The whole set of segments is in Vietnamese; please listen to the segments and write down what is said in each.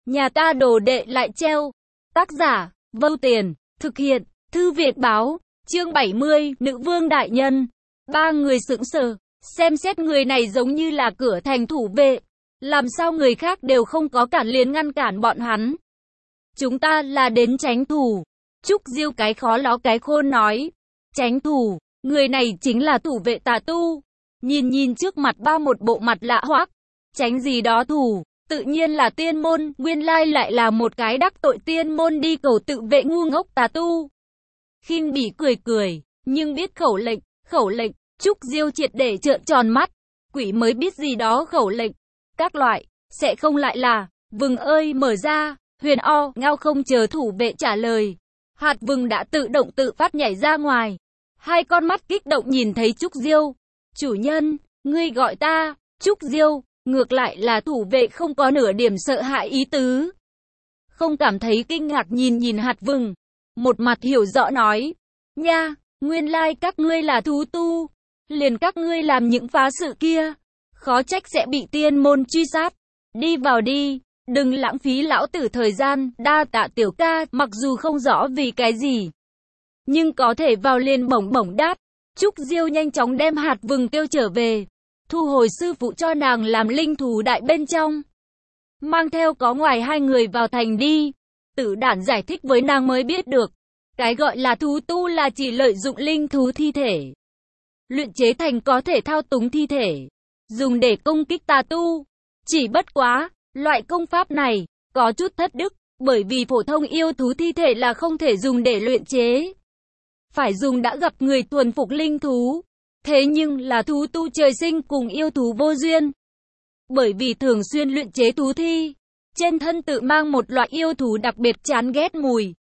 Nhà ta đồ đệ lại treo. Tác giả, Vô Tiền, thực hiện, Thư Viện Báo, chương 70, Nữ Vương Đại Nhân. Ba người sững sờ, xem xét người này giống như là cửa thành thủ vệ. Làm sao người khác đều không có cản liền ngăn cản bọn hắn. Chúng ta là đến tránh thủ. Trúc Diêu cái khó ló cái khôn nói. Tránh thủ, người này chính là thủ vệ tà tu. Nhìn trước mặt ba một bộ mặt lạ hoắc. Tránh gì đó thủ, tự nhiên là tiên môn, nguyên lai lại là một cái đắc tội tiên môn đi cầu tự vệ ngu ngốc tà tu. Khinh bỉ cười, nhưng biết khẩu lệnh, Trúc Diêu triệt để trợn tròn mắt. Quỷ mới biết gì đó khẩu lệnh. Các loại, sẽ không lại là, vừng ơi mở ra, huyền o, ngao không chờ thủ vệ trả lời. Hạt vừng đã tự động tự phát nhảy ra ngoài. Hai con mắt kích động nhìn thấy Trúc Diêu. Chủ nhân, ngươi gọi ta, Trúc Diêu, ngược lại là thủ vệ không có nửa điểm sợ hãi ý tứ. Không cảm thấy kinh ngạc nhìn hạt vừng. Một mặt hiểu rõ nói, nha, nguyên lai các ngươi là thú tu. Liền các ngươi làm những phá sự kia. Khó trách sẽ bị tiên môn truy sát. Đi vào đi, đừng lãng phí lão tử thời gian, đa tạ tiểu ca, mặc dù không rõ vì cái gì. Nhưng có thể vào liền bổng đáp. Trúc Diêu nhanh chóng đem hạt vừng kêu trở về. Thu hồi sư phụ cho nàng làm linh thú đại bên trong. Mang theo có ngoài hai người vào thành đi. Tử đản giải thích với nàng mới biết được. Cái gọi là thú tu là chỉ lợi dụng linh thú thi thể. Luyện chế thành có thể thao túng thi thể. Dùng để công kích tà tu. Chỉ bất quá, loại công pháp này, có chút thất đức. Bởi vì phổ thông yêu thú thi thể là không thể dùng để luyện chế. Phải dùng đã gặp người thuần phục linh thú. Thế nhưng là thú tu trời sinh cùng yêu thú vô duyên. Bởi vì thường xuyên luyện chế thú thi, trên thân tự mang một loại yêu thú đặc biệt chán ghét mùi.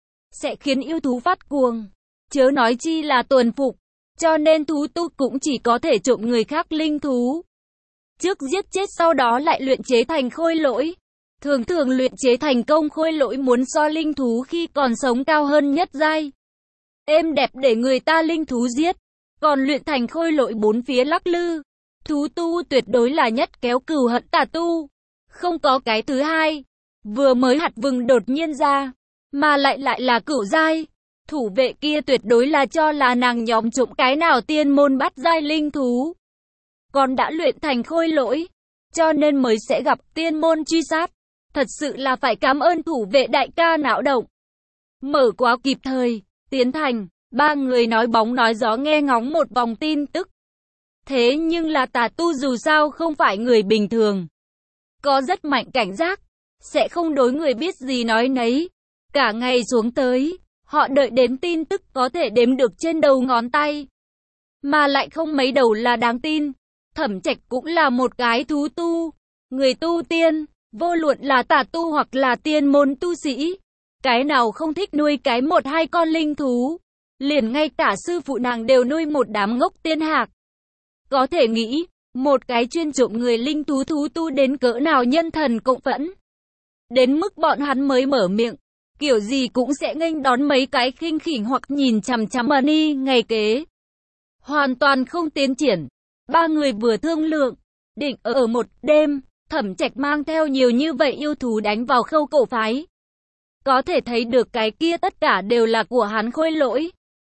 Sẽ khiến yêu thú phát cuồng. Chớ nói chi là thuần phục. Cho nên thú tu cũng chỉ có thể trộm người khác linh thú. Trước giết chết sau đó lại luyện chế thành khôi lỗi. Thường luyện chế thành công khôi lỗi muốn so linh thú khi còn sống cao hơn nhất giai. Êm đẹp để người ta linh thú giết. Còn luyện thành khôi lỗi bốn phía lắc lư. Thú tu tuyệt đối là nhất kéo cừu hận tà tu. Không có cái thứ hai. Vừa mới hạt vừng đột nhiên ra. Mà lại là cửu giai. Thủ vệ kia tuyệt đối là cho là nàng nhóm trộm cái nào tiên môn bắt giai linh thú. Còn đã luyện thành khôi lỗi. Cho nên mới sẽ gặp tiên môn truy sát. Thật sự là phải cảm ơn thủ vệ đại ca não động. Mở quá kịp thời. Tiến thành. Ba người nói bóng nói gió nghe ngóng một vòng tin tức. Thế nhưng là tà tu dù sao không phải người bình thường. Có rất mạnh cảnh giác. Sẽ không đối người biết gì nói nấy. Cả ngày xuống tới. Họ đợi đến tin tức có thể đếm được trên đầu ngón tay. Mà lại không mấy đầu là đáng tin. Thẩm Trạch cũng là một cái thú tu. Người tu tiên. Vô luận là tà tu hoặc là tiên môn tu sĩ. Cái nào không thích nuôi cái một hai con linh thú. Liền ngay cả sư phụ nàng đều nuôi một đám ngốc tiên hạc. Có thể nghĩ, một cái chuyên trộm người linh thú tu đến cỡ nào nhân thần cộng phẫn. Đến mức bọn hắn mới mở miệng, kiểu gì cũng sẽ nghênh đón mấy cái khinh khỉnh hoặc nhìn chằm chằm money ngày kế. Hoàn toàn không tiến triển. Ba người vừa thương lượng, định ở một đêm, Thẩm Trạch mang theo nhiều như vậy yêu thú đánh vào Khâu cổ phái. Có thể thấy được cái kia tất cả đều là của hắn khôi lỗi.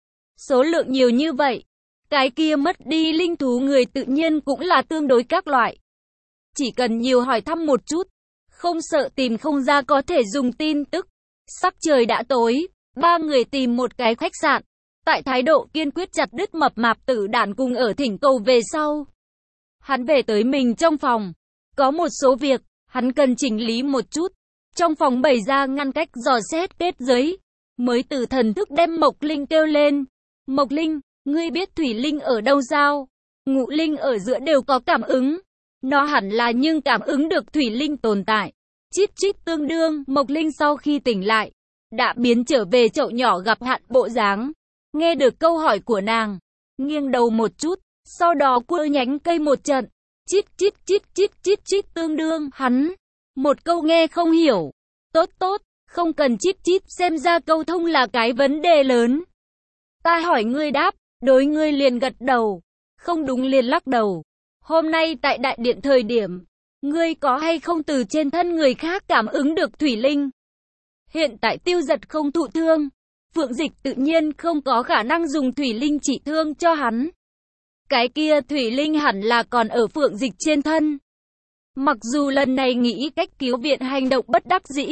Số lượng nhiều như vậy, cái kia mất đi linh thú người tự nhiên cũng là tương đối các loại. Chỉ cần nhiều hỏi thăm một chút, không sợ tìm không ra có thể dùng tin tức. Sắc trời đã tối, ba người tìm một cái khách sạn. Tại thái độ kiên quyết chặt đứt mập mạp Tử Đản cùng ở thỉnh cầu về sau. Hắn về tới mình trong phòng. Có một số việc, hắn cần chỉnh lý một chút. Trong phòng bày ra ngăn cách dò xét kết giới. Mới từ thần thức đem Mộc Linh kêu lên. Mộc Linh, ngươi biết Thủy Linh ở đâu sao? Ngũ Linh ở giữa đều có cảm ứng. Nó hẳn là nhưng cảm ứng được Thủy Linh tồn tại. Chít chít tương đương, Mộc Linh sau khi tỉnh lại, đã biến trở về chậu nhỏ gặp hạn bộ dáng. Nghe được câu hỏi của nàng, nghiêng đầu một chút, sau đó quơ nhánh cây một trận. Chít chít chít chít chít chít tương đương, hắn. Một câu nghe không hiểu. Tốt, không cần chít chít, xem ra câu thông là cái vấn đề lớn. Ta hỏi ngươi đáp, đối ngươi liền gật đầu. Không đúng liền lắc đầu. Hôm nay tại đại điện thời điểm, Ngươi có hay không từ trên thân người khác cảm ứng được thủy linh? Hiện tại Tiêu Giật không thụ thương, Phượng Dịch tự nhiên không có khả năng dùng thủy linh trị thương cho hắn. Cái kia thủy linh hẳn là còn ở Phượng Dịch trên thân. Mặc dù lần này nghĩ cách cứu viện hành động bất đắc dĩ,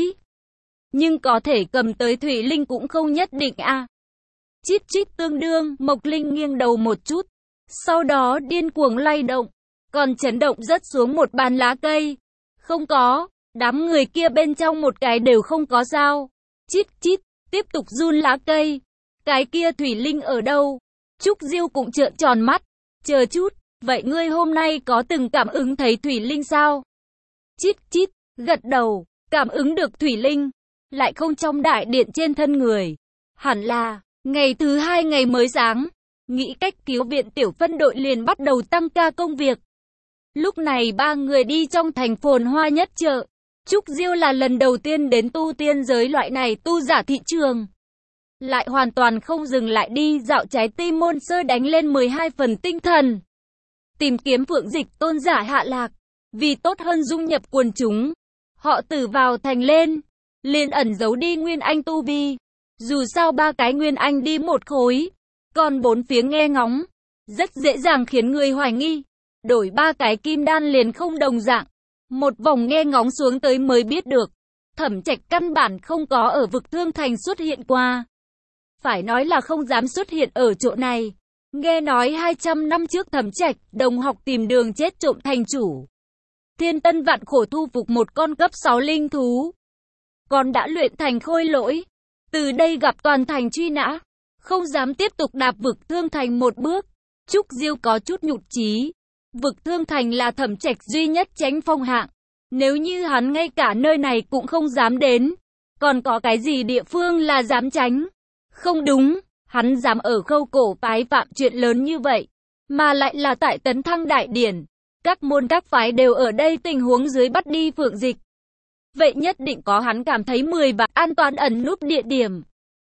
nhưng có thể cầm tới thủy linh cũng không nhất định a. Chít chít tương đương, Mộc Linh nghiêng đầu một chút, sau đó điên cuồng lay động, còn chấn động rớt xuống một bàn lá cây. Không có, đám người kia bên trong một cái đều không có sao. Chít chít, tiếp tục run lá cây. Cái kia thủy linh ở đâu? Trúc Diêu cũng trợn tròn mắt. Chờ chút, vậy ngươi hôm nay có từng cảm ứng thấy thủy linh sao? Chít chít, gật đầu, cảm ứng được thủy linh, lại không trong đại điện trên thân người. Hẳn là, ngày thứ 2 ngày mới sáng, nghĩ cách cứu viện tiểu phân đội liền bắt đầu tăng ca công việc. Lúc này 3 người đi trong thành phồn hoa nhất chợ. Trúc Diêu là lần đầu tiên đến tu tiên giới loại này tu giả thị trường. Lại hoàn toàn không dừng lại đi dạo trái tim môn sơ đánh lên 12 phần tinh thần. Tìm kiếm Phượng Dịch tôn giả hạ lạc. Vì tốt hơn dung nhập quần chúng, họ từ vào thành lên, liền ẩn giấu đi Nguyên Anh tu vi. Dù sao 3 cái Nguyên Anh đi một khối, còn 4 phía nghe ngóng, rất dễ dàng khiến người hoài nghi. Đổi 3 cái kim đan liền không đồng dạng. Một vòng nghe ngóng xuống tới mới biết được, Thẩm Trạch căn bản không có ở vực Thương Thành xuất hiện qua. Phải nói là không dám xuất hiện ở chỗ này. Nghe nói 200 năm trước Thẩm Trạch, đồng học tìm đường chết trộm thành chủ. Thiên tân vạn khổ thu phục một con cấp 6 linh thú. Còn đã luyện thành khôi lỗi. Từ đây gặp toàn thành truy nã. Không dám tiếp tục đạp vực Thương Thành một bước. Trúc Diêu có chút nhụt chí. Vực Thương Thành là Thẩm Trạch duy nhất tránh phong hạng. Nếu như hắn ngay cả nơi này cũng không dám đến, còn có cái gì địa phương là dám tránh? Không đúng, hắn dám ở Khâu Cổ phái phạm chuyện lớn như vậy, mà lại là tại Tấn Thăng Đại Điển. Các môn các phái đều ở đây tình huống dưới bắt đi Phượng Dịch. Vậy nhất định có hắn cảm thấy 10 vạn an toàn ẩn núp địa điểm.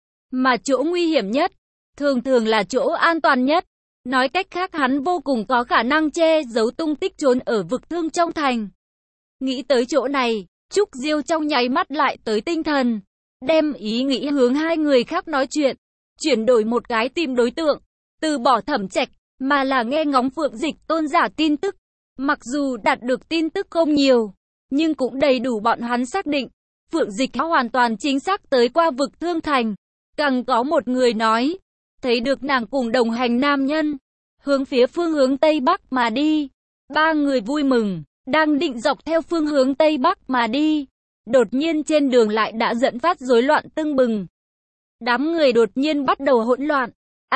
Mà chỗ nguy hiểm nhất, thường thường là chỗ an toàn nhất. Nói cách khác hắn vô cùng có khả năng che giấu tung tích trốn ở vực Thương trong thành. Nghĩ tới chỗ này, Trúc Diêu trong nháy mắt lại tới tinh thần. Đem ý nghĩ hướng 2 người khác nói chuyện. Chuyển đổi một cái tìm đối tượng. Từ bỏ Thẩm Trạch, mà là nghe ngóng Phượng Dịch tôn giả tin tức. Mặc dù đạt được tin tức không nhiều, nhưng cũng đầy đủ bọn hắn xác định. Phượng Dịch hoàn toàn chính xác tới qua vực Thương Thành. Càng có một người nói, thấy được nàng cùng đồng hành nam nhân, hướng phía phương hướng Tây Bắc mà đi. 3 người vui mừng, đang định dọc theo phương hướng Tây Bắc mà đi. Đột nhiên trên đường lại đã dẫn phát rối loạn tưng bừng. Đám người đột nhiên bắt đầu hỗn loạn.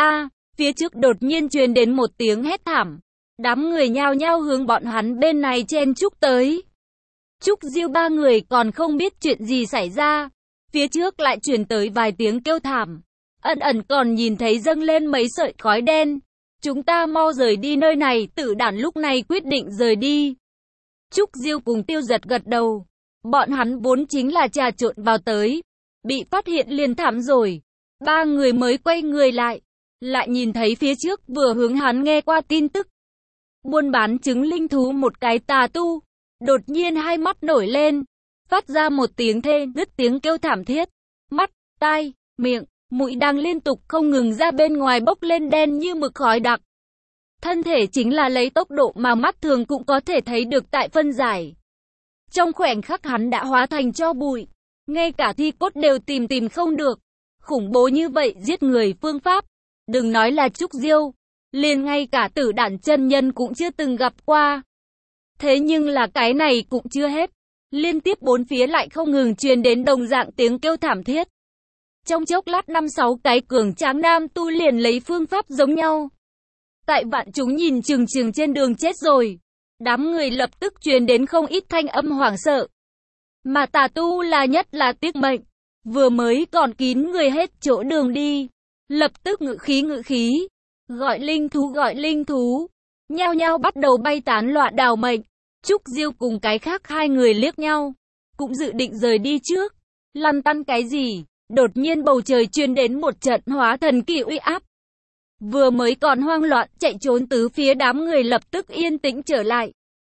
Phía trước đột nhiên truyền đến một tiếng hét thảm. Đám người nhao nhao hướng bọn hắn bên này chen chúc tới. Trúc Diêu 3 người còn không biết chuyện gì xảy ra. Phía trước lại truyền tới vài tiếng kêu thảm. Ẩn ẩn còn nhìn thấy dâng lên mấy sợi khói đen. Chúng ta mau rời đi nơi này. Tử đản lúc này quyết định rời đi. Trúc Diêu cùng Tiêu Giật gật đầu. Bọn hắn vốn chính là trà trộn vào tới. Bị phát hiện liền thảm rồi. 3 người mới quay người lại. Lại nhìn thấy phía trước vừa hướng hắn nghe qua tin tức. Buôn bán trứng linh thú một cái tà tu. Đột nhiên hai mắt nổi lên. Phát ra một tiếng thê nứt tiếng kêu thảm thiết. Mắt, tai, miệng, mũi đang liên tục không ngừng ra bên ngoài bốc lên đen như mực khói đặc. Thân thể chính là lấy tốc độ mà mắt thường cũng có thể thấy được tại phân giải. Trong khoảnh khắc hắn đã hóa thành tro bụi. Ngay cả thi cốt đều tìm không được. Khủng bố như vậy giết người phương pháp. Đừng nói là Trúc Diêu. Liền ngay cả Tử Đản chân nhân cũng chưa từng gặp qua. Thế nhưng là cái này cũng chưa hết. Liên tiếp bốn phía lại không ngừng truyền đến đồng dạng tiếng kêu thảm thiết. Trong chốc lát 5-6 cái cường tráng nam tu liền lấy phương pháp giống nhau. Tại vạn chúng nhìn chừng trên đường chết rồi. Đám người lập tức truyền đến không ít thanh âm hoảng sợ. Mà tà tu là nhất là tiếc mệnh. Vừa mới còn kín người hết chỗ đường đi. Lập tức ngự khí. Gọi linh thú. Nhao nhao bắt đầu bay tán loạn đào mệnh. Trúc Diêu cùng cái khác 2 người liếc nhau. Cũng dự định rời đi trước. Lăn tăn cái gì? Đột nhiên bầu trời truyền đến một trận hóa thần kỳ uy áp. Vừa mới còn hoang loạn chạy trốn tứ phía đám người lập tức yên tĩnh trở lại.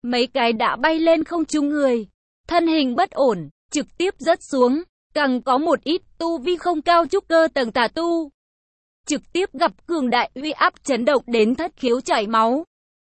mấy cái đã bay lên không trung người. Thân hình bất ổn, trực tiếp rớt xuống. Càng có một ít tu vi không cao trúc cơ tầng tà tu. Trực tiếp gặp cường đại uy áp chấn động đến thất khiếu chảy máu.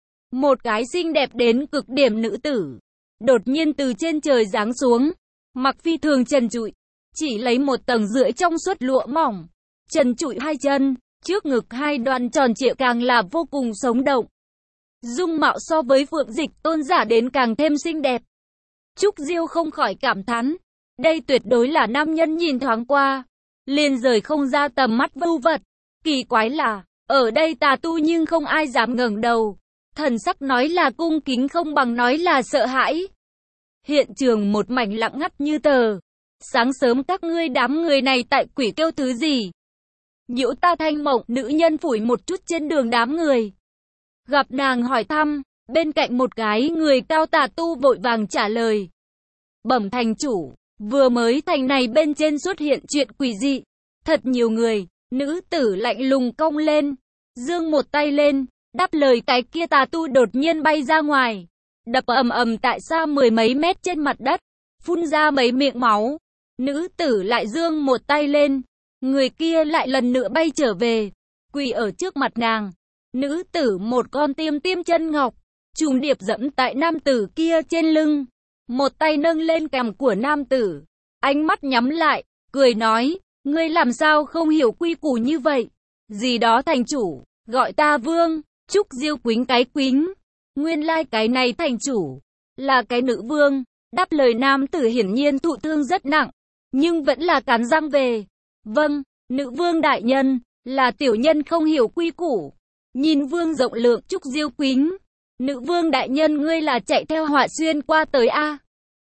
Một cái xinh đẹp đến cực điểm nữ tử. Đột nhiên từ trên trời giáng xuống. Mặc phi thường trần trụi. Chỉ lấy 1,5 tầng trong suốt lụa mỏng. Trần trụi hai chân. Trước ngực hai đoạn tròn trịa càng là vô cùng sống động. Dung mạo so với Phượng Dịch Tôn giả đến càng thêm xinh đẹp. Trúc Diêu không khỏi cảm thán. Đây tuyệt đối là nam nhân nhìn thoáng qua. Liền rời không ra tầm mắt vưu vật. Kỳ quái là, ở đây tà tu nhưng không ai dám ngẩng đầu. Thần sắc nói là cung kính không bằng nói là sợ hãi. Hiện trường một mảnh lặng ngắt như tờ. Sáng sớm các ngươi đám người này tại quỷ kêu thứ gì? Nhiễu ta thanh mộng, nữ nhân phủi một chút trên đường đám người. Gặp nàng hỏi thăm, bên cạnh một cái người cao tà tu vội vàng trả lời. Bẩm thành chủ, vừa mới thành này bên trên xuất hiện chuyện quỷ dị. Thật nhiều người, nữ tử lạnh lùng cong lên, giương một tay lên, đáp lời cái kia tà tu đột nhiên bay ra ngoài. Đập ầm ầm tại xa 10 mấy mét trên mặt đất, phun ra mấy miệng máu. Nữ tử lại giương một tay lên, người kia lại lần nữa bay trở về, quỳ ở trước mặt nàng. Nữ tử một con tiêm tiêm chân ngọc, trùng điệp dẫm tại nam tử kia trên lưng. Một tay nâng lên cằm của nam tử, ánh mắt nhắm lại, cười nói, ngươi làm sao không hiểu quy củ như vậy? Gì đó thành chủ, gọi ta vương. Trúc Diêu quính cái quính. Nguyên lai cái này thành chủ, là cái nữ vương. Đáp lời nam tử hiển nhiên thụ thương rất nặng, nhưng vẫn là cắn răng về. Vâng, nữ vương đại nhân, là tiểu nhân không hiểu quy củ. Nhìn vương rộng lượng. Trúc Diêu quính. Nữ vương đại nhân ngươi là chạy theo họa xuyên qua tới a?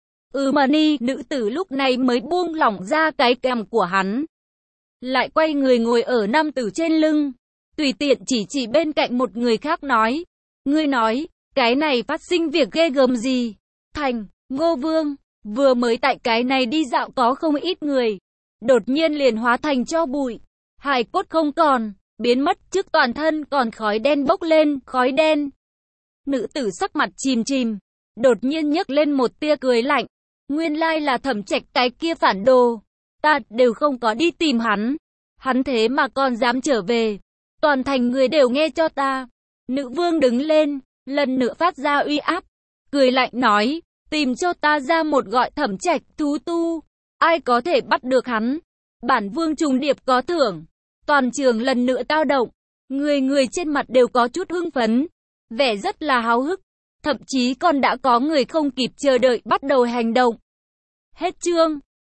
Mà ni, nữ tử lúc này mới buông lỏng ra cái cằm của hắn. Lại quay người ngồi ở nam tử trên lưng. Tùy tiện chỉ bên cạnh một người khác nói. Ngươi nói, cái này phát sinh việc ghê gớm gì? Thành, Ngô Vương, vừa mới tại cái này đi dạo có không ít người. Đột nhiên liền hóa thành tro bụi. Hài cốt không còn, biến mất trước toàn thân còn khói đen bốc lên, khói đen. Nữ tử sắc mặt chìm chìm, đột nhiên nhấc lên một tia cười lạnh. Nguyên lai là Thẩm Trạch cái kia phản đồ. Ta đều không có đi tìm hắn. Hắn thế mà còn dám trở về. Toàn thành người đều nghe cho ta. Nữ vương đứng lên, lần nữa phát ra uy áp. Cười lạnh nói, tìm cho ta ra một gọi Thẩm Trạch thú tu. Ai có thể bắt được hắn? Bản vương trùng điệp có thưởng. Toàn trường lần nữa tao động. Người trên mặt đều có chút hưng phấn. Vẻ rất là háo hức. Thậm chí còn đã có người không kịp chờ đợi bắt đầu hành động. Hết chương.